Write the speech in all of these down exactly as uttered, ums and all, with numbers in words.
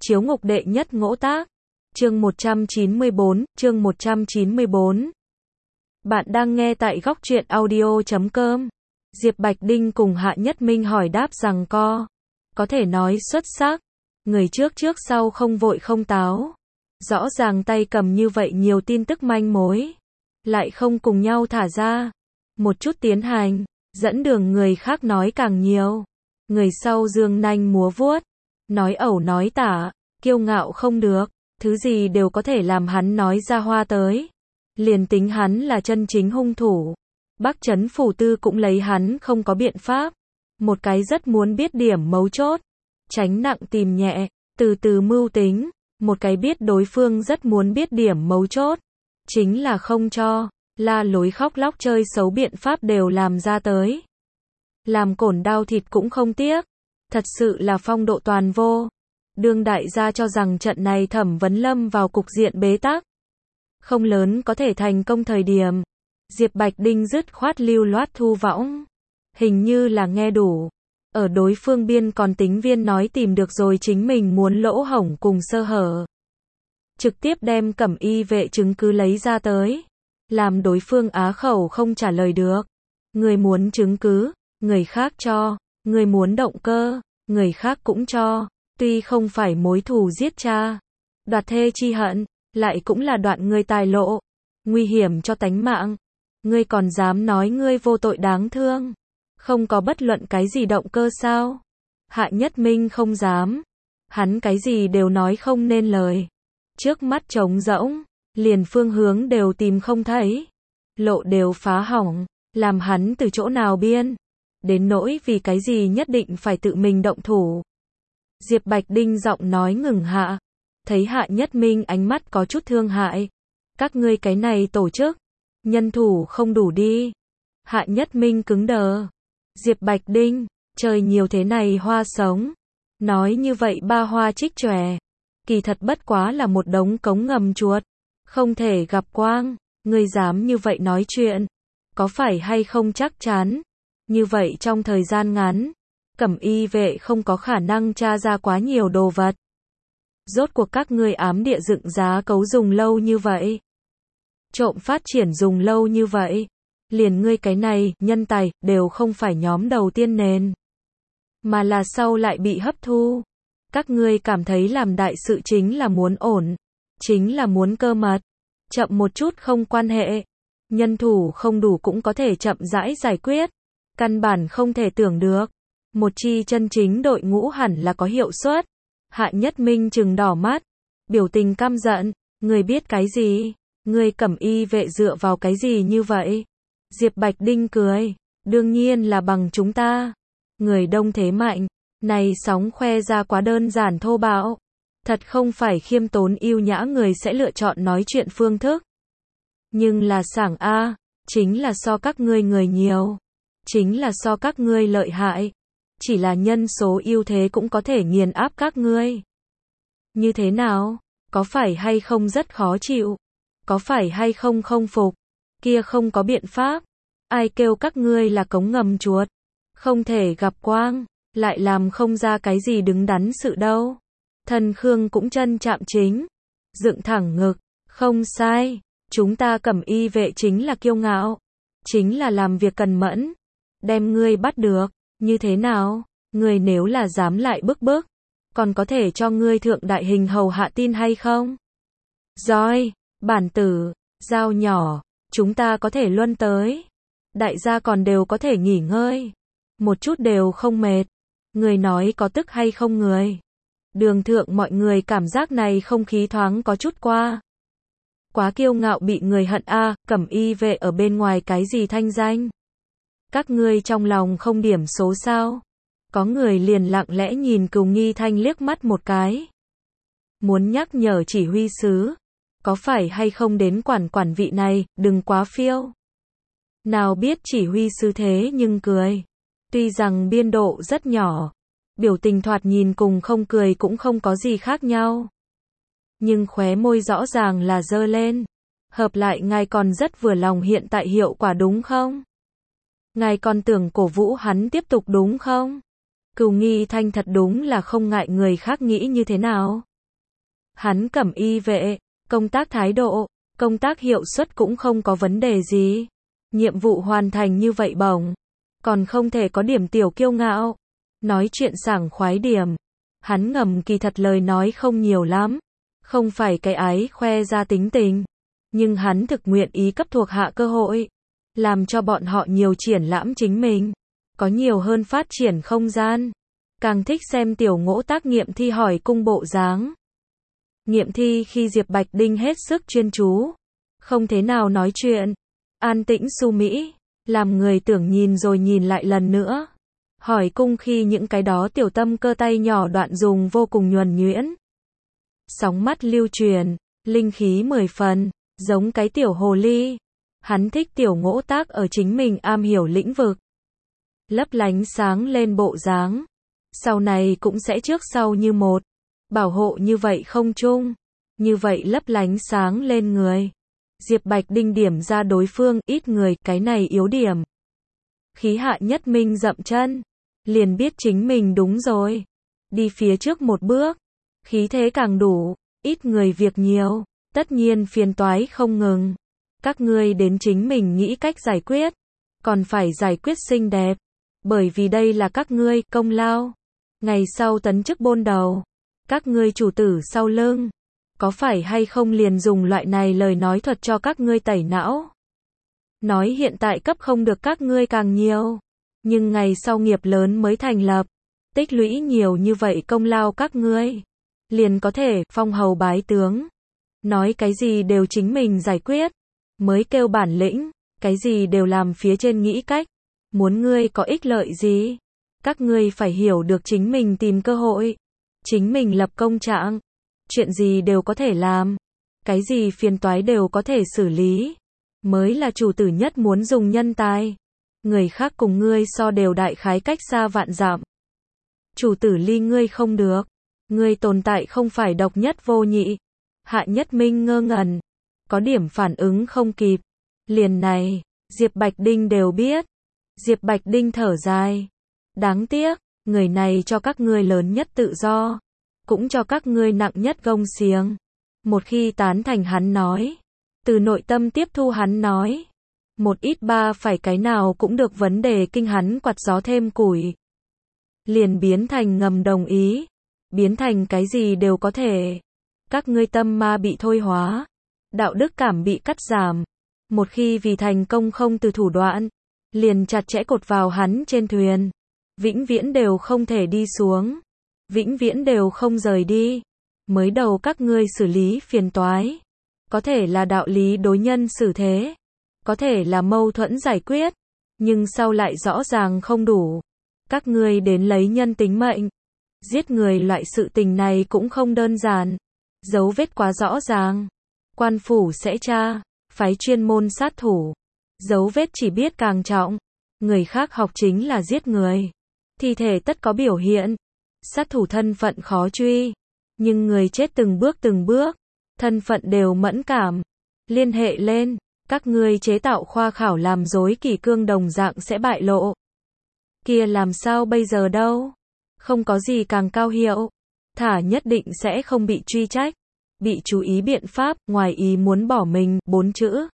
Chiếu ngục đệ nhất ngỗ tác. Chương một trăm chín mươi bốn, chương một trăm chín mươi bốn. Bạn đang nghe tại góc truyện audio chấm com. Diệp Bạch Đinh cùng Hạ Nhất Minh hỏi đáp rằng co. Có thể nói xuất sắc. Người trước trước sau không vội không táo. Rõ ràng tay cầm như vậy nhiều tin tức manh mối. Lại không cùng nhau thả ra. Một chút tiến hành. Dẫn đường người khác nói càng nhiều. Người sau dương nanh múa vuốt. Nói ẩu nói tả. Kiêu ngạo không được. Thứ gì đều có thể làm hắn nói ra hoa tới. Liền tính hắn là chân chính hung thủ. Bắc Trấn Phủ Tư cũng lấy hắn không có biện pháp. Một cái rất muốn biết điểm mấu chốt. Tránh nặng tìm nhẹ. Từ từ mưu tính. Một cái biết đối phương rất muốn biết điểm mấu chốt. Chính là không cho. La lối khóc lóc chơi xấu biện pháp đều làm ra tới. Làm cổn đau thịt cũng không tiếc. Thật sự là phong độ toàn vô. Đương đại gia cho rằng trận này Thẩm Vấn Lâm vào cục diện bế tắc. Không lớn có thể thành công thời điểm. Diệp Bạch Đinh dứt khoát lưu loát thu võng. Hình như là nghe đủ. Ở đối phương biên còn tính viên nói tìm được rồi chính mình muốn lỗ hổng cùng sơ hở. Trực tiếp đem cẩm y vệ chứng cứ lấy ra tới. Làm đối phương á khẩu không trả lời được. Người muốn chứng cứ, người khác cho. Người muốn động cơ, người khác cũng cho. Tuy không phải mối thù giết cha, đoạt thê chi hận, lại cũng là đoạn người tài lộ, nguy hiểm cho tánh mạng. Ngươi còn dám nói ngươi vô tội đáng thương, không có bất luận cái gì động cơ sao? Hạ Nhất Minh không dám, hắn cái gì đều nói không nên lời. Trước mắt trống rỗng, liền phương hướng đều tìm không thấy, lộ đều phá hỏng, làm hắn từ chỗ nào biên, đến nỗi vì cái gì nhất định phải tự mình động thủ. Diệp Bạch Đinh giọng nói ngừng hạ. Thấy Hạ Nhất Minh ánh mắt có chút thương hại. Các ngươi cái này tổ chức. Nhân thủ không đủ đi. Hạ Nhất Minh cứng đờ. Diệp Bạch Đinh. Trời nhiều thế này hoa sống. Nói như vậy ba hoa trích chòe. Kỳ thật bất quá là một đống cống ngầm chuột. Không thể gặp quang. Ngươi dám như vậy nói chuyện. Có phải hay không chắc chắn. Như vậy trong thời gian ngắn. Cẩm y vệ không có khả năng tra ra quá nhiều đồ vật. Rốt cuộc các ngươi ám địa dựng giá cấu dùng lâu như vậy. Trộm phát triển dùng lâu như vậy. Liền ngươi cái này, nhân tài, đều không phải nhóm đầu tiên nền. Mà là sau lại bị hấp thu. Các ngươi cảm thấy làm đại sự chính là muốn ổn. Chính là muốn cơ mật. Chậm một chút không quan hệ. Nhân thủ không đủ cũng có thể chậm rãi giải quyết. Căn bản không thể tưởng được. Một chi chân chính đội ngũ hẳn là có hiệu suất. Hạ Nhất Minh trừng đỏ mắt. Biểu tình căm giận. Người biết cái gì? Người cẩm y vệ dựa vào cái gì như vậy? Diệp Bạch Đinh cười. Đương nhiên là bằng chúng ta. Người đông thế mạnh. Này sóng khoe ra quá đơn giản thô bạo. Thật không phải khiêm tốn yêu nhã người sẽ lựa chọn nói chuyện phương thức. Nhưng là sảng A. Chính là so các ngươi người nhiều. Chính là so các ngươi lợi hại. Chỉ là nhân số ưu thế cũng có thể nghiền áp các ngươi. Như thế nào? Có phải hay không rất khó chịu? Có phải hay không không phục? Kia không có biện pháp. Ai kêu các ngươi là cống ngầm chuột? Không thể gặp quang. Lại làm không ra cái gì đứng đắn sự đâu. Thần Khương cũng chân chạm chính. Dựng thẳng ngực. Không sai. Chúng ta cẩm y vệ chính là kiêu ngạo. Chính là làm việc cần mẫn. Đem ngươi bắt được. Như thế nào? Ngươi nếu là dám lại bức bức, còn có thể cho ngươi thượng đại hình hầu hạ tin hay không? Rồi, bản tử, dao nhỏ, chúng ta có thể luân tới. Đại gia còn đều có thể nghỉ ngơi. Một chút đều không mệt. Người nói có tức hay không người? Đường thượng mọi người cảm giác này không khí thoáng có chút qua. Quá kiêu ngạo bị người hận a, à, cẩm y vệ ở bên ngoài cái gì thanh danh? Các ngươi trong lòng không điểm số sao? Có người liền lặng lẽ nhìn Cửu Nghi Thanh liếc mắt một cái. Muốn nhắc nhở chỉ huy sứ. Có phải hay không đến quản quản vị này, đừng quá phiêu. Nào biết chỉ huy sứ thế nhưng cười. Tuy rằng biên độ rất nhỏ. Biểu tình thoạt nhìn cùng không cười cũng không có gì khác nhau. Nhưng khóe môi rõ ràng là dơ lên. Hợp lại ngài còn rất vừa lòng hiện tại hiệu quả đúng không? Ngài còn tưởng cổ vũ hắn tiếp tục đúng không? Cửu Nghi Thanh thật đúng là không ngại người khác nghĩ như thế nào. Hắn cẩm y vệ, công tác thái độ, công tác hiệu suất cũng không có vấn đề gì. Nhiệm vụ hoàn thành như vậy bổng, còn không thể có điểm tiểu kiêu ngạo. Nói chuyện sảng khoái điểm. Hắn ngầm kỳ thật lời nói không nhiều lắm. Không phải cái ái khoe ra tính tình. Nhưng hắn thực nguyện ý cấp thuộc hạ cơ hội. Làm cho bọn họ nhiều triển lãm chính mình. Có nhiều hơn phát triển không gian. Càng thích xem tiểu ngỗ tác nghiệm thi hỏi cung bộ dáng. Nghiệm thi khi Diệp Bạch Đinh hết sức chuyên chú. Không thế nào nói chuyện. An tĩnh su mỹ. Làm người tưởng nhìn rồi nhìn lại lần nữa. Hỏi cung khi những cái đó tiểu tâm cơ tay nhỏ đoạn dùng vô cùng nhuần nhuyễn. Sóng mắt lưu truyền, linh khí mười phần, giống cái tiểu hồ ly. Hắn thích tiểu ngỗ tác ở chính mình am hiểu lĩnh vực. Lấp lánh sáng lên bộ dáng. Sau này cũng sẽ trước sau như một. Bảo hộ như vậy không chung. Như vậy lấp lánh sáng lên người. Diệp Bạch Đinh điểm ra đối phương ít người, cái này yếu điểm. Khí Hạ Nhất Minh dậm chân. Liền biết chính mình đúng rồi. Đi phía trước một bước. Khí thế càng đủ. Ít người việc nhiều. Tất nhiên phiền toái không ngừng. Các ngươi đến chính mình nghĩ cách giải quyết. Còn phải giải quyết xinh đẹp. Bởi vì đây là các ngươi công lao. Ngày sau tấn chức bôn đầu. Các ngươi chủ tử sau lưng. Có phải hay không liền dùng loại này lời nói thuật cho các ngươi tẩy não. Nói hiện tại cấp không được các ngươi càng nhiều. Nhưng ngày sau nghiệp lớn mới thành lập. Tích lũy nhiều như vậy công lao các ngươi. Liền có thể phong hầu bái tướng. Nói cái gì đều chính mình giải quyết. Mới kêu bản lĩnh. Cái gì đều làm phía trên nghĩ cách. Muốn ngươi có ích lợi gì. Các ngươi phải hiểu được chính mình tìm cơ hội. Chính mình lập công trạng. Chuyện gì đều có thể làm. Cái gì phiền toái đều có thể xử lý. Mới là chủ tử nhất muốn dùng nhân tài. Người khác cùng ngươi so đều đại khái cách xa vạn dặm. Chủ tử ly ngươi không được. Ngươi tồn tại không phải độc nhất vô nhị. Hạ Nhất Minh ngơ ngẩn. Có điểm phản ứng không kịp. Liền này, Diệp Bạch Đinh đều biết. Diệp Bạch Đinh thở dài. Đáng tiếc, người này cho các ngươi lớn nhất tự do. Cũng cho các ngươi nặng nhất gông xiềng. Một khi tán thành hắn nói. Từ nội tâm tiếp thu hắn nói. Một ít ba phải cái nào cũng được vấn đề kinh hắn quạt gió thêm củi. Liền biến thành ngầm đồng ý. Biến thành cái gì đều có thể. Các ngươi tâm ma bị thôi hóa. Đạo đức cảm bị cắt giảm. Một khi vì thành công không từ thủ đoạn. Liền chặt chẽ cột vào hắn trên thuyền. Vĩnh viễn đều không thể đi xuống. Vĩnh viễn đều không rời đi. Mới đầu các ngươi xử lý phiền toái. Có thể là đạo lý đối nhân xử thế. Có thể là mâu thuẫn giải quyết. Nhưng sau lại rõ ràng không đủ. Các ngươi đến lấy nhân tính mệnh. Giết người loại sự tình này cũng không đơn giản. Dấu vết quá rõ ràng. Quan phủ sẽ tra. Phái chuyên môn sát thủ. Dấu vết chỉ biết càng trọng. Người khác học chính là giết người. Thi thể tất có biểu hiện. Sát thủ thân phận khó truy. Nhưng người chết từng bước từng bước. Thân phận đều mẫn cảm. Liên hệ lên. Các ngươi chế tạo khoa khảo làm dối kỷ cương đồng dạng sẽ bại lộ. Kia làm sao bây giờ đâu? Không có gì càng cao hiệu. Thả nhất định sẽ không bị truy trách. Bị chú ý biện pháp, ngoài ý muốn bỏ mình, bốn chữ.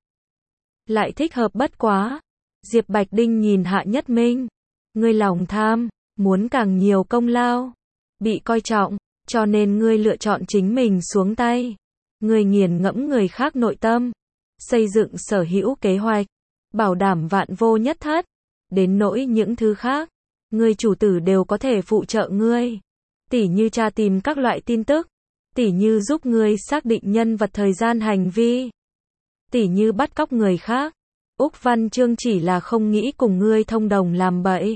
Lại thích hợp bất quá. Diệp Bạch Đinh nhìn Hạ Nhất Minh. Ngươi lòng tham, muốn càng nhiều công lao. Bị coi trọng, cho nên ngươi lựa chọn chính mình xuống tay. Ngươi nghiền ngẫm người khác nội tâm. Xây dựng sở hữu kế hoạch. Bảo đảm vạn vô nhất thất. Đến nỗi những thứ khác. Ngươi chủ tử đều có thể phụ trợ ngươi. Tỉ như tra tìm các loại tin tức. Tỉ như giúp ngươi xác định nhân vật thời gian hành vi. Tỉ như bắt cóc người khác. Úc Văn Chương chỉ là không nghĩ cùng ngươi thông đồng làm bậy.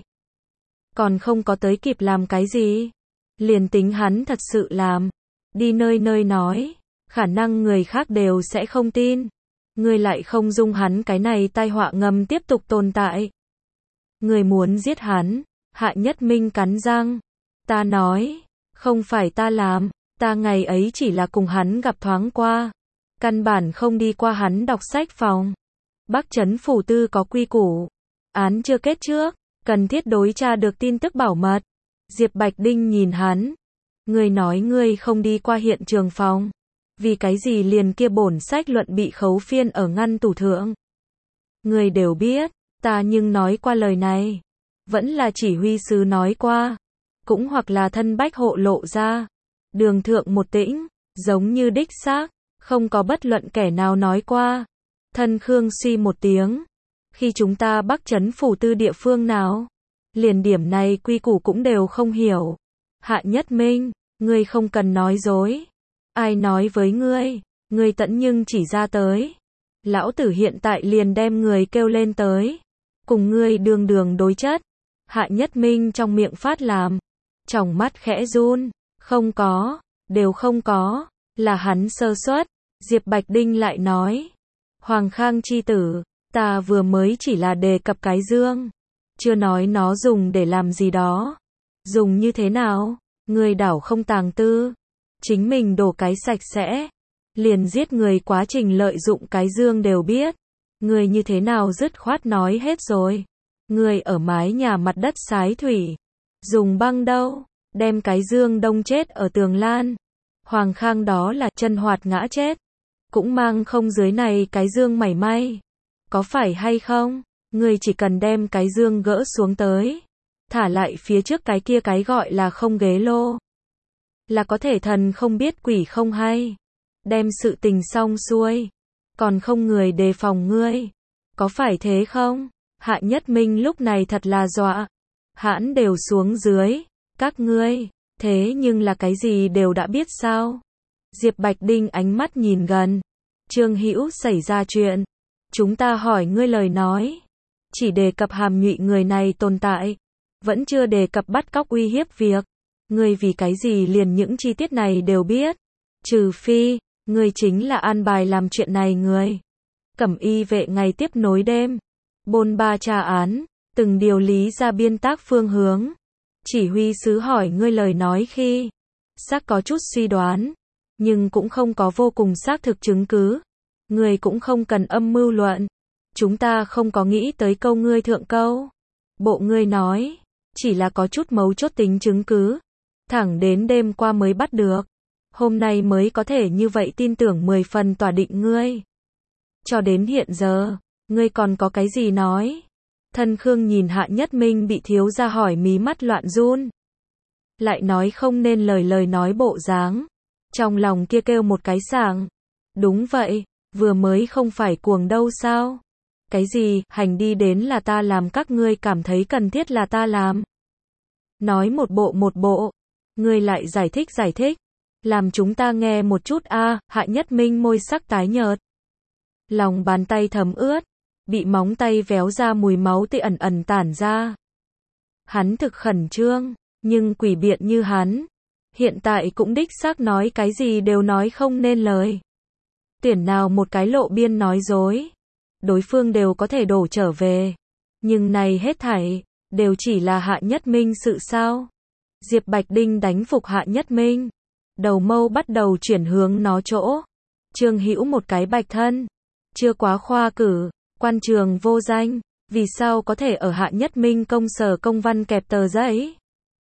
Còn không có tới kịp làm cái gì. Liền tính hắn thật sự làm. Đi nơi nơi nói. Khả năng người khác đều sẽ không tin. Ngươi lại không dung hắn cái này tai họa ngầm tiếp tục tồn tại. Ngươi muốn giết hắn. Hạ Nhất Minh cắn răng. Ta nói. Không phải ta làm. Ta ngày ấy chỉ là cùng hắn gặp thoáng qua. Căn bản không đi qua hắn đọc sách phòng. Bắc Trấn phủ tư có quy củ. Án chưa kết trước. Cần thiết đối tra được tin tức bảo mật. Diệp Bạch Đinh nhìn hắn. Ngươi nói ngươi không đi qua hiện trường phòng. Vì cái gì liền kia bổn sách luận bị khấu phiên ở ngăn tủ thượng? Người đều biết, ta nhưng nói qua lời này. Vẫn là chỉ huy sứ nói qua. Cũng hoặc là thân bách hộ lộ ra. Đường thượng một tĩnh, giống như đích xác, không có bất luận kẻ nào nói qua. Thân Khương suy một tiếng. Khi chúng ta bắc trấn phủ tư địa phương nào? Liền điểm này quy củ cũng đều không hiểu. Hạ Nhất Minh, ngươi không cần nói dối. Ai nói với ngươi? Ngươi tận nhưng chỉ ra tới. Lão tử hiện tại liền đem người kêu lên tới. Cùng ngươi đường đường đối chất. Hạ Nhất Minh trong miệng phát làm. Tròng mắt khẽ run. Không có, đều không có. Là hắn sơ suất. Diệp Bạch Đinh lại nói. Hoàng Khang chi tử, ta vừa mới chỉ là đề cập cái dương. Chưa nói nó dùng để làm gì đó. Dùng như thế nào? Người đảo không tàng tư. Chính mình đổ cái sạch sẽ. Liền giết người quá trình lợi dụng cái dương đều biết. Người như thế nào dứt khoát nói hết rồi. Người ở mái nhà mặt đất sái thủy. Dùng băng đâu? Đem cái dương đông chết ở tường lan. Hoàng Khang đó là chân hoạt ngã chết. Cũng mang không dưới này cái dương mảy may. Có phải hay không? Người chỉ cần đem cái dương gỡ xuống tới. Thả lại phía trước cái kia cái gọi là không ghế lô. Là có thể thần không biết quỷ không hay. Đem sự tình xong xuôi. Còn không người đề phòng ngươi. Có phải thế không? Hạ Nhất Minh lúc này thật là dọa. Hãn đều xuống dưới. Các ngươi, thế nhưng là cái gì đều đã biết sao? Diệp Bạch Đinh ánh mắt nhìn gần. Trương Hữu xảy ra chuyện. Chúng ta hỏi ngươi lời nói. Chỉ đề cập hàm nhụy người này tồn tại. Vẫn chưa đề cập bắt cóc uy hiếp việc. Ngươi vì cái gì liền những chi tiết này đều biết. Trừ phi, ngươi chính là an bài làm chuyện này người. Cẩm y vệ ngày tiếp nối đêm. Bôn ba tra án. Từng điều lý ra biên tác phương hướng. Chỉ huy sứ hỏi ngươi lời nói khi. Xác có chút suy đoán. Nhưng cũng không có vô cùng xác thực chứng cứ. Ngươi cũng không cần âm mưu luận. Chúng ta không có nghĩ tới câu ngươi thượng câu. Bộ ngươi nói. Chỉ là có chút mấu chốt tính chứng cứ. Thẳng đến đêm qua mới bắt được. Hôm nay mới có thể như vậy tin tưởng mười phần tỏa định ngươi. Cho đến hiện giờ, ngươi còn có cái gì nói? Thân Khương nhìn Hạ Nhất Minh bị thiếu gia hỏi mí mắt loạn run. Lại nói không nên lời lời nói bộ dáng. Trong lòng kia kêu một cái sảng. Đúng vậy, vừa mới không phải cuồng đâu sao? Cái gì, hành đi đến là ta làm các ngươi cảm thấy cần thiết là ta làm. Nói một bộ một bộ. Ngươi lại giải thích giải thích. Làm chúng ta nghe một chút a. À, Hạ Nhất Minh môi sắc tái nhợt. Lòng bàn tay thấm ướt. Bị móng tay véo ra mùi máu tươi ẩn ẩn tản ra. Hắn thực khẩn trương. Nhưng quỷ biện như hắn. Hiện tại cũng đích xác nói cái gì đều nói không nên lời. Tuyển nào một cái lộ biên nói dối. Đối phương đều có thể đổ trở về. Nhưng này hết thảy. Đều chỉ là Hạ Nhất Minh sự sao. Diệp Bạch Đinh đánh phục Hạ Nhất Minh. Đầu mâu bắt đầu chuyển hướng nó chỗ. Trương Hữu một cái bạch thân. Chưa quá khoa cử. Quan trường vô danh. Vì sao có thể ở Hạ Nhất Minh công sở công văn kẹp tờ giấy?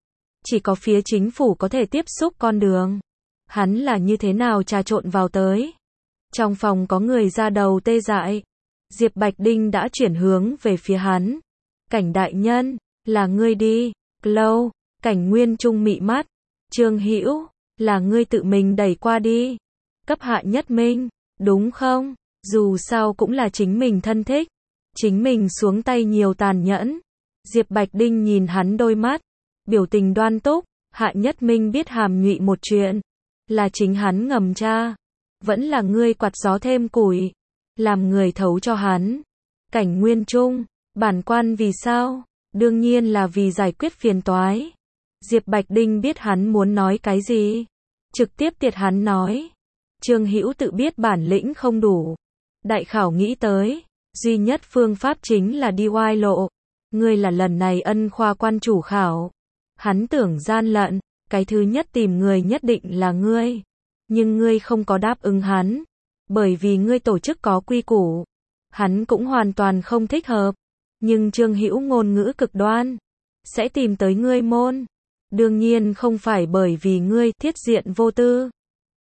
Chỉ có phía chính phủ có thể tiếp xúc con đường. Hắn là như thế nào trà trộn vào tới? Trong phòng có người ra đầu tê dại. Diệp Bạch Đinh đã chuyển hướng về phía hắn. Cảnh đại nhân, là ngươi đi. Lâu, Cảnh Nguyên Trung mị mắt. Trương Hữu, là ngươi tự mình đẩy qua đi. Cấp Hạ Nhất Minh, đúng không? Dù sao cũng là chính mình thân thích. Chính mình xuống tay nhiều tàn nhẫn. Diệp Bạch Đinh nhìn hắn đôi mắt. Biểu tình đoan túc. Hạ Nhất Minh biết hàm nhụy một chuyện. Là chính hắn ngầm tra. Vẫn là ngươi quạt gió thêm củi. Làm người thấu cho hắn. Cảnh Nguyên Trung, bản quan vì sao? Đương nhiên là vì giải quyết phiền toái. Diệp Bạch Đinh biết hắn muốn nói cái gì. Trực tiếp tiệt hắn nói. Trương Hữu tự biết bản lĩnh không đủ. Đại khảo nghĩ tới. Duy nhất phương pháp chính là đi oai lộ. Ngươi là lần này ân khoa quan chủ khảo. Hắn tưởng gian lận. Cái thứ nhất tìm người nhất định là ngươi. Nhưng ngươi không có đáp ứng hắn. Bởi vì ngươi tổ chức có quy củ. Hắn cũng hoàn toàn không thích hợp. Nhưng Trương Hữu ngôn ngữ cực đoan. Sẽ tìm tới ngươi môn. Đương nhiên không phải bởi vì ngươi thiết diện vô tư.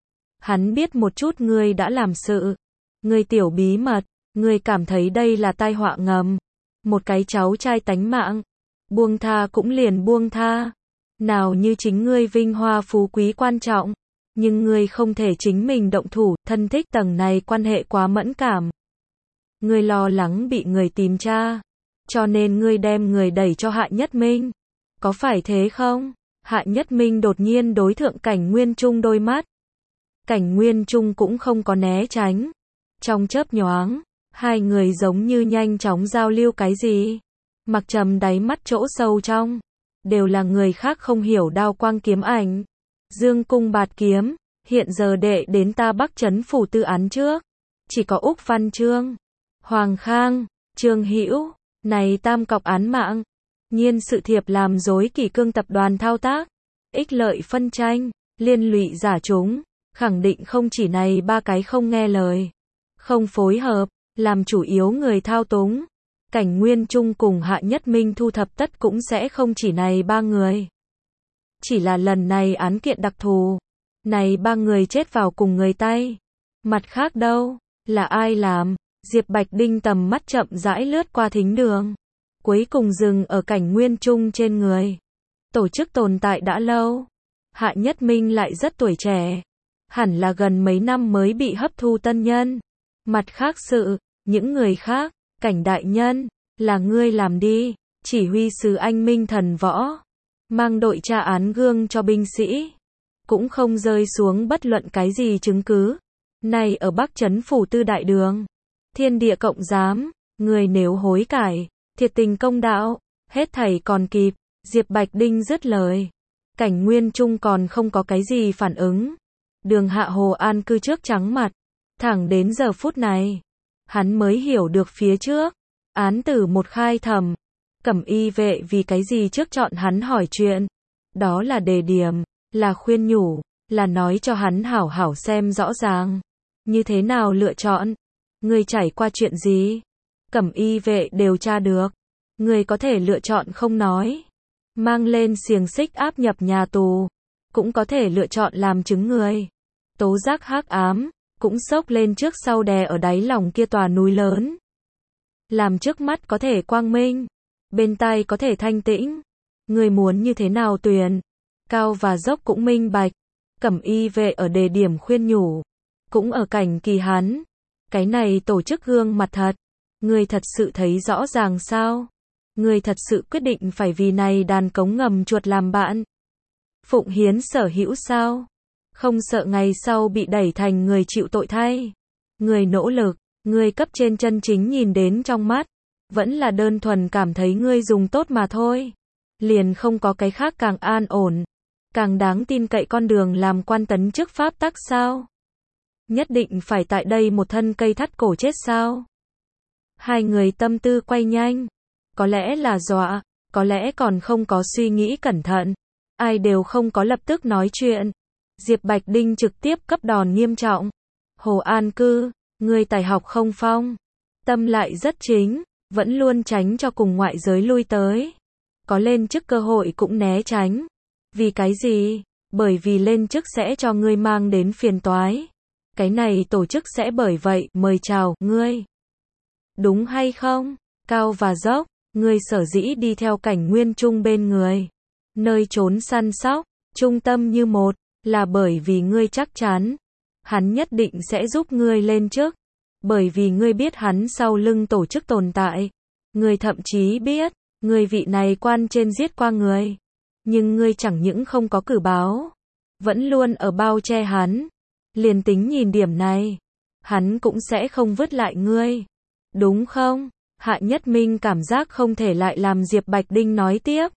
Hắn biết một chút ngươi đã làm sự. Ngươi tiểu bí mật, ngươi cảm thấy đây là tai họa ngầm. Một cái cháu trai tánh mạng. Buông tha cũng liền buông tha. Nào như chính ngươi vinh hoa phú quý quan trọng. Nhưng ngươi không thể chính mình động thủ, thân thích tầng này quan hệ quá mẫn cảm. Ngươi lo lắng bị người tìm tra. Cho nên ngươi đem người đẩy cho Hạ Nhất Minh. Có phải thế không? Hạ Nhất Minh đột nhiên đối thượng Cảnh Nguyên Trung đôi mắt. Cảnh Nguyên Trung cũng không có né tránh. Trong chớp nhoáng, hai người giống như nhanh chóng giao lưu cái gì. Mặc Trầm đáy mắt chỗ sâu trong. Đều là người khác không hiểu đao quang kiếm ảnh. Dương cung bạt kiếm, hiện giờ đệ đến ta Bắc Trấn phủ tư án trước. Chỉ có Úc Văn Trương, Hoàng Khang, Trương Hữu, này tam cọc án mạng. Nhiên sự thiệp làm dối kỷ cương tập đoàn thao tác. Ích lợi phân tranh, liên lụy giả chúng. Khẳng định không chỉ này ba cái không nghe lời. Không phối hợp, làm chủ yếu người thao túng. Cảnh Nguyên Trung cùng Hạ Nhất Minh thu thập tất cũng sẽ không chỉ này ba người. Chỉ là lần này án kiện đặc thù. Này ba người chết vào cùng người tay. Mặt khác đâu, là ai làm? Diệp Bạch Đinh tầm mắt chậm rãi lướt qua thính đường. Cuối cùng dừng ở Cảnh Nguyên Trung trên người. Tổ chức tồn tại đã lâu. Hạ Nhất Minh lại rất tuổi trẻ. Hẳn là gần mấy năm mới bị hấp thu tân nhân. Mặt khác sự, những người khác, Cảnh đại nhân, là ngươi làm đi. Chỉ huy sứ anh Minh thần võ. Mang đội tra án gương cho binh sĩ. Cũng không rơi xuống bất luận cái gì chứng cứ. Này ở Bắc Trấn phủ tư đại đường. Thiên địa cộng giám. Người nếu hối cải. Thiệt tình công đạo. Hết thảy còn kịp. Diệp Bạch Đinh dứt lời. Cảnh Nguyên Trung còn không có cái gì phản ứng. Đường Hạ Hồ An cư trước trắng mặt. Thẳng đến giờ phút này. Hắn mới hiểu được phía trước. Án tử một khai thẩm. Cẩm y vệ vì cái gì trước chọn hắn hỏi chuyện. Đó là đề điểm. Là khuyên nhủ. Là nói cho hắn hảo hảo xem rõ ràng. Như thế nào lựa chọn. Người trải qua chuyện gì. Cẩm y vệ đều tra được. Người có thể lựa chọn không nói. Mang lên xiềng xích áp nhập nhà tù. Cũng có thể lựa chọn làm chứng người. Tố giác hắc ám. Cũng xốc lên trước sau đè ở đáy lòng kia tòa núi lớn. Làm trước mắt có thể quang minh. Bên tai có thể thanh tĩnh. Người muốn như thế nào tuyển. Cao và dốc cũng minh bạch. Cẩm y vệ ở đề điểm khuyên nhủ. Cũng ở cảnh kỳ hắn. Cái này tổ chức gương mặt thật. Người thật sự thấy rõ ràng sao? Người thật sự quyết định phải vì này đàn cống ngầm chuột làm bạn. Phụng hiến sở hữu sao? Không sợ ngày sau bị đẩy thành người chịu tội thay. Người nỗ lực, người cấp trên chân chính nhìn đến trong mắt. Vẫn là đơn thuần cảm thấy ngươi dùng tốt mà thôi. Liền không có cái khác càng an ổn. Càng đáng tin cậy con đường làm quan tấn chức pháp tắc sao? Nhất định phải tại đây một thân cây thắt cổ chết sao? Hai người tâm tư quay nhanh. Có lẽ là dọa, có lẽ còn không có suy nghĩ cẩn thận. Ai đều không có lập tức nói chuyện. Diệp Bạch Đinh trực tiếp cấp đòn nghiêm trọng. Hồ An Cư, người tài học không phong. Tâm lại rất chính, vẫn luôn tránh cho cùng ngoại giới lui tới. Có lên chức cơ hội cũng né tránh. Vì cái gì? Bởi vì lên chức sẽ cho ngươi mang đến phiền toái. Cái này tổ chức sẽ bởi vậy mời chào ngươi. Đúng hay không? Cao và dốc, ngươi sở dĩ đi theo Cảnh Nguyên Trung bên người. Nơi trốn săn sóc, trung tâm như một, là bởi vì ngươi chắc chắn. Hắn nhất định sẽ giúp ngươi lên chức. Bởi vì ngươi biết hắn sau lưng tổ chức tồn tại. Ngươi thậm chí biết, ngươi vị này quan trên giết qua người. Nhưng ngươi chẳng những không có cử báo. Vẫn luôn ở bao che hắn. Liền tính nhìn điểm này. Hắn cũng sẽ không vứt lại ngươi. Đúng không? Hạ Nhất Minh cảm giác không thể lại làm Diệp Bạch Đinh nói tiếp.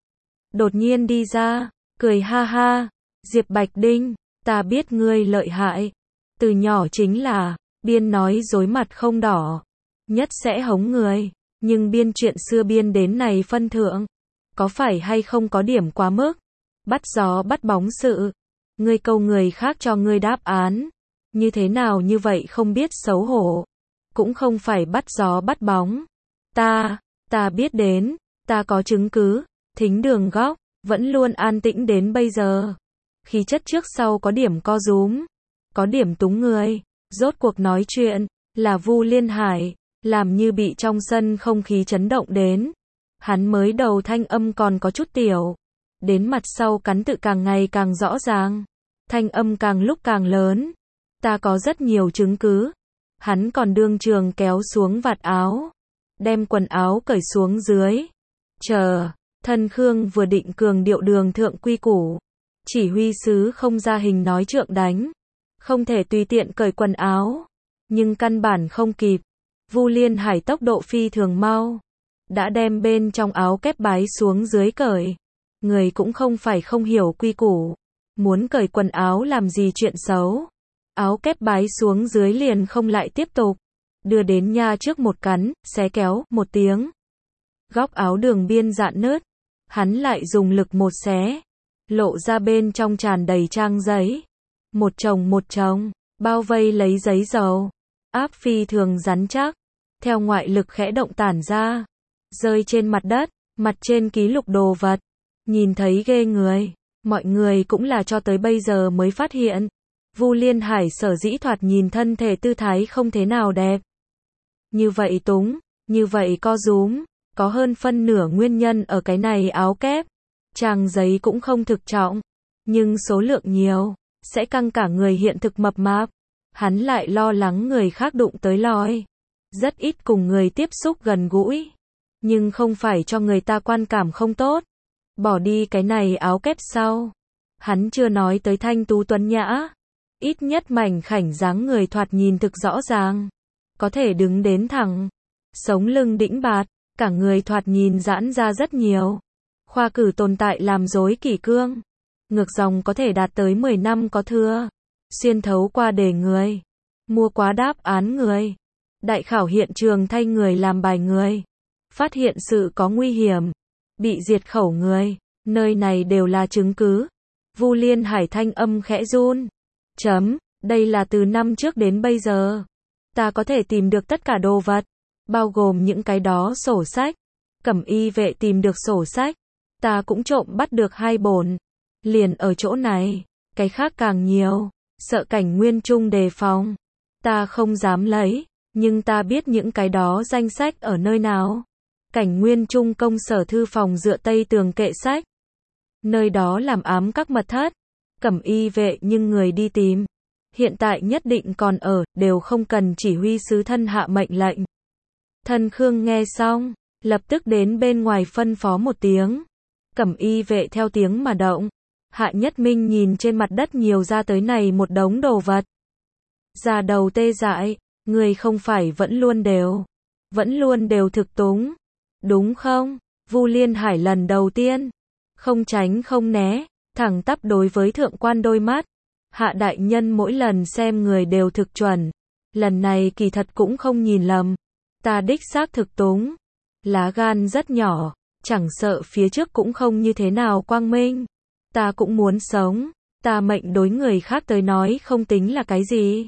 Đột nhiên đi ra, cười ha ha. Diệp Bạch Đinh, ta biết ngươi lợi hại. Từ nhỏ chính là, biên nói dối mặt không đỏ. Nhất sẽ hống người. Nhưng biên chuyện xưa biên đến này phân thượng. Có phải hay không có điểm quá mức? Bắt gió bắt bóng sự. Ngươi câu người khác cho ngươi đáp án. Như thế nào như vậy không biết xấu hổ. Cũng không phải bắt gió bắt bóng. Ta, ta biết đến. Ta có chứng cứ. Thính đường góc, vẫn luôn an tĩnh đến bây giờ. Khí chất trước sau có điểm co rúm. có điểm túng người. Rốt cuộc nói chuyện, là Vu Liên Hải, làm như bị trong sân không khí chấn động đến. Hắn mới đầu thanh âm còn có chút tiểu, đến mặt sau cắn tự càng ngày càng rõ ràng, thanh âm càng lúc càng lớn. Ta có rất nhiều chứng cứ. Hắn còn đương trường kéo xuống vạt áo, đem quần áo cởi xuống dưới. Chờ, Thân Khương vừa định cường điệu đường thượng quy củ, chỉ huy sứ không ra hình nói trượng đánh, không thể tùy tiện cởi quần áo, nhưng căn bản không kịp. Vu Liên Hải tốc độ phi thường mau, đã đem bên trong áo kép bái xuống dưới cởi. Người cũng không phải không hiểu quy củ, muốn cởi quần áo làm gì chuyện xấu. Áo kép bái xuống dưới liền không lại tiếp tục, đưa đến nha trước một cắn, xé kéo, một tiếng. Góc áo đường biên dạn nứt, hắn lại dùng lực một xé, lộ ra bên trong tràn đầy trang giấy. Một chồng một chồng, bao vây lấy giấy dầu, áp phi thường rắn chắc, theo ngoại lực khẽ động tản ra, rơi trên mặt đất, mặt trên ký lục đồ vật. Nhìn thấy ghê người, mọi người cũng là cho tới bây giờ mới phát hiện. Vu Liên Hải sở dĩ thoạt nhìn thân thể tư thái không thế nào đẹp. Như vậy túng, như vậy co rúm, có hơn phân nửa nguyên nhân ở cái này áo kép. Trang giấy cũng không thực trọng, nhưng số lượng nhiều, sẽ căng cả người hiện thực mập mạp. Hắn lại lo lắng người khác đụng tới lòi. Rất ít cùng người tiếp xúc gần gũi, nhưng không phải cho người ta quan cảm không tốt. Bỏ đi cái này áo kép sau, hắn chưa nói tới thanh tú tuấn nhã, ít nhất mảnh khảnh dáng người thoạt nhìn thực rõ ràng, có thể đứng đến thẳng, sống lưng đĩnh bạt, cả người thoạt nhìn giãn ra rất nhiều. Khoa cử tồn tại làm rối kỷ cương, ngược dòng có thể đạt tới mười năm có thưa, xuyên thấu qua đề người, mua quá đáp án người, đại khảo hiện trường thay người làm bài người, phát hiện sự có nguy hiểm, bị diệt khẩu người, nơi này đều là chứng cứ. Vu Liên Hải thanh âm khẽ run. Chấm, đây là từ năm trước đến bây giờ. Ta có thể tìm được tất cả đồ vật, bao gồm những cái đó sổ sách. Cẩm y vệ tìm được sổ sách, ta cũng trộm bắt được hai bổn. Liền ở chỗ này, cái khác càng nhiều, sợ Cảnh Nguyên Trung đề phòng. Ta không dám lấy, nhưng ta biết những cái đó danh sách ở nơi nào. Cảnh Nguyên Trung công sở thư phòng dựa tây tường kệ sách. Nơi đó làm ám các mật thất. Cẩm y vệ nhưng người đi tìm. Hiện tại nhất định còn ở, đều không cần chỉ huy sứ thân hạ mệnh lệnh. Thân Khương nghe xong, lập tức đến bên ngoài phân phó một tiếng. Cẩm y vệ theo tiếng mà động. Hạ Nhất Minh nhìn trên mặt đất nhiều ra tới này một đống đồ vật. Da đầu tê dại, người không phải vẫn luôn đều, vẫn luôn đều thực túng. Đúng không? Vu Liên Hải lần đầu tiên, không tránh không né, thẳng tắp đối với thượng quan đôi mắt. Hạ đại nhân mỗi lần xem người đều thực chuẩn. Lần này kỳ thật cũng không nhìn lầm. Ta đích xác thực túng. Lá gan rất nhỏ, chẳng sợ phía trước cũng không như thế nào quang minh. Ta cũng muốn sống. Ta mệnh đối người khác tới nói không tính là cái gì.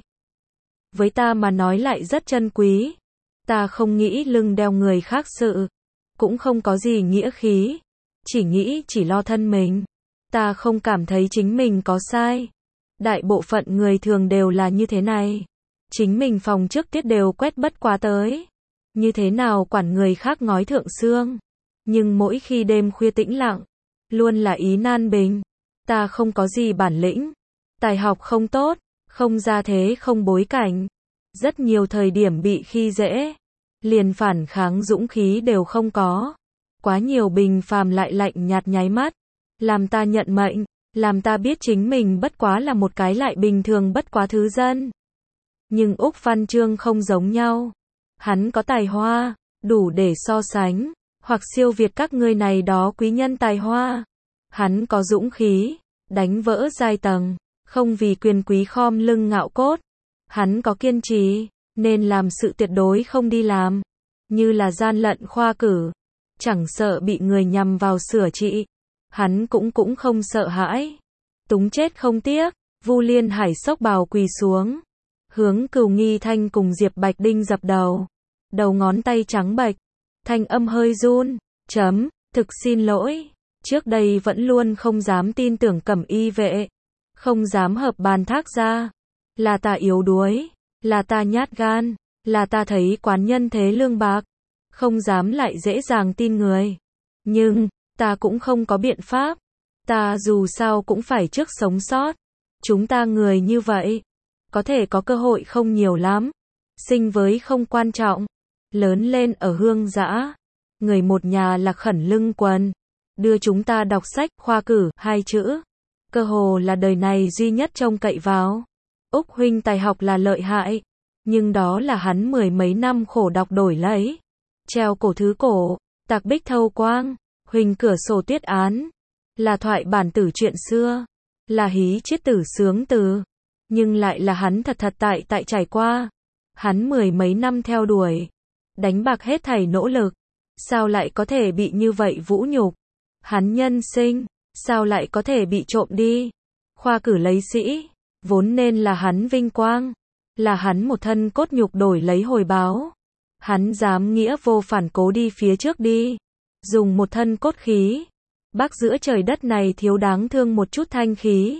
Với ta mà nói lại rất chân quý. Ta không nghĩ lưng đeo người khác sự. Cũng không có gì nghĩa khí. Chỉ nghĩ chỉ lo thân mình. Ta không cảm thấy chính mình có sai. Đại bộ phận người thường đều là như thế này. Chính mình phòng trước tiết đều quét bất quá tới. Như thế nào quản người khác ngói thượng xương. Nhưng mỗi khi đêm khuya tĩnh lặng, luôn là ý nan bình. Ta không có gì bản lĩnh. Tài học không tốt, không gia thế không bối cảnh. Rất nhiều thời điểm bị khi dễ. Liền phản kháng dũng khí đều không có. Quá nhiều bình phàm lại lạnh nhạt nháy mắt. Làm ta nhận mệnh, làm ta biết chính mình bất quá là một cái lại bình thường bất quá thứ dân. Nhưng Úc Văn Chương không giống nhau. Hắn có tài hoa, đủ để so sánh, hoặc siêu việt các ngươi này đó quý nhân tài hoa. Hắn có dũng khí, đánh vỡ giai tầng, không vì quyền quý khom lưng ngạo cốt. Hắn có kiên trì, nên làm sự tuyệt đối không đi làm. Như là gian lận khoa cử, chẳng sợ bị người nhằm vào sửa trị. Hắn cũng cũng không sợ hãi. Túng chết không tiếc. Vu Liên Hải xốc bào quỳ xuống. Hướng Cửu Nghi Thanh cùng Diệp Bạch Đinh dập đầu. Đầu ngón tay trắng bệch. Thanh âm hơi run. Chấm, thực xin lỗi. Trước đây vẫn luôn không dám tin tưởng Cẩm y vệ. Không dám hợp bàn thác ra. là ta yếu đuối, là ta nhát gan, là ta thấy quán nhân thế lương bạc, không dám lại dễ dàng tin người. Nhưng, ta cũng không có biện pháp. Ta dù sao cũng phải trước sống sót. Chúng ta người như vậy, có thể có cơ hội không nhiều lắm. Sinh với không quan trọng. Lớn lên ở hương dã. Người một nhà là khẩn lưng quần. Đưa chúng ta đọc sách, khoa cử, hai chữ. Cơ hồ là đời này duy nhất trông cậy vào. Úc huynh tài học là lợi hại. Nhưng đó là hắn mười mấy năm khổ đọc đổi lấy. Treo cổ thứ cổ, tạc bích thâu quang, huỳnh cửa sổ tuyết án. Là thoại bản tử chuyện xưa. Là hí chiết tử sướng từ. Nhưng lại là hắn thật thật tại tại trải qua. Hắn mười mấy năm theo đuổi. Đánh bạc hết thảy nỗ lực. Sao lại có thể bị như vậy vũ nhục? Hắn nhân sinh, sao lại có thể bị trộm đi? Khoa cử lấy sĩ, vốn nên là hắn vinh quang. Là hắn một thân cốt nhục đổi lấy hồi báo. Hắn dám nghĩa vô phản cố đi phía trước đi. Dùng một thân cốt khí. Bác giữa trời đất này thiếu đáng thương một chút thanh khí.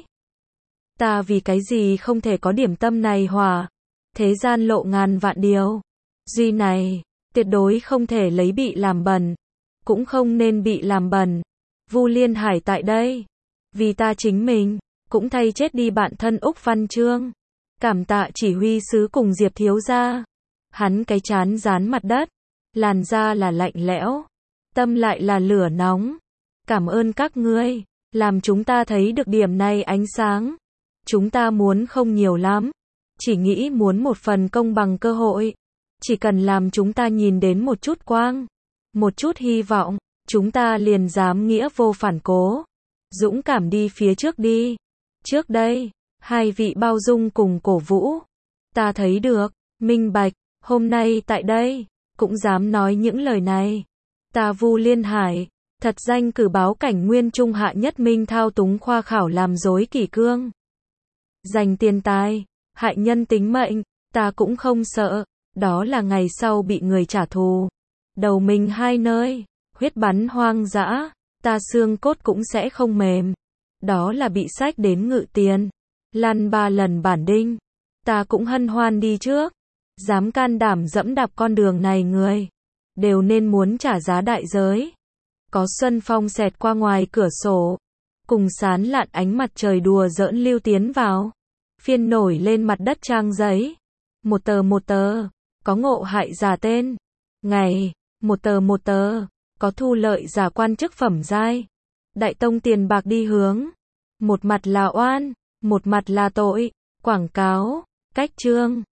Ta vì cái gì không thể có điểm tâm này hòa. Thế gian lộ ngàn vạn điều. Duy này, tuyệt đối không thể lấy bị làm bẩn. Cũng không nên bị làm bẩn. Vu Liên Hải tại đây. Vì ta chính mình, cũng thay chết đi bạn thân Úc Văn Chương. Cảm tạ chỉ huy sứ cùng Diệp thiếu gia. Hắn cái chán dán mặt đất. Làn da là lạnh lẽo. Tâm lại là lửa nóng. Cảm ơn các ngươi. Làm chúng ta thấy được điểm này ánh sáng. Chúng ta muốn không nhiều lắm. Chỉ nghĩ muốn một phần công bằng cơ hội. Chỉ cần làm chúng ta nhìn đến một chút quang. Một chút hy vọng. Chúng ta liền dám nghĩa vô phản cố. Dũng cảm đi phía trước đi. Trước đây, hai vị bao dung cùng cổ vũ. Ta thấy được, minh bạch, hôm nay tại đây, cũng dám nói những lời này. Ta Vu Liên Hải, thật danh cử báo cảnh nguyên trung hạ nhất minh thao túng khoa khảo làm dối kỷ cương. Giành tiền tài, hại nhân tính mệnh, ta cũng không sợ, đó là ngày sau bị người trả thù. Đầu mình hai nơi, huyết bắn hoang dã, ta xương cốt cũng sẽ không mềm. Đó là bị sách đến ngự tiền. Lăn ba lần bản đinh. Ta cũng hân hoan đi trước. Dám can đảm dẫm đạp con đường này người. Đều nên muốn trả giá đại giới. Có xuân phong xẹt qua ngoài cửa sổ. Cùng sán lạn ánh mặt trời đùa giỡn lưu tiến vào. Phiên nổi lên mặt đất trang giấy. Một tờ một tờ. Có ngộ hại giả tên. Ngày. Một tờ một tờ. Có thu lợi giả quan chức phẩm giai. Đại tông tiền bạc đi hướng. Một mặt là oan. Một mặt là tội. Quảng cáo. Cách chương.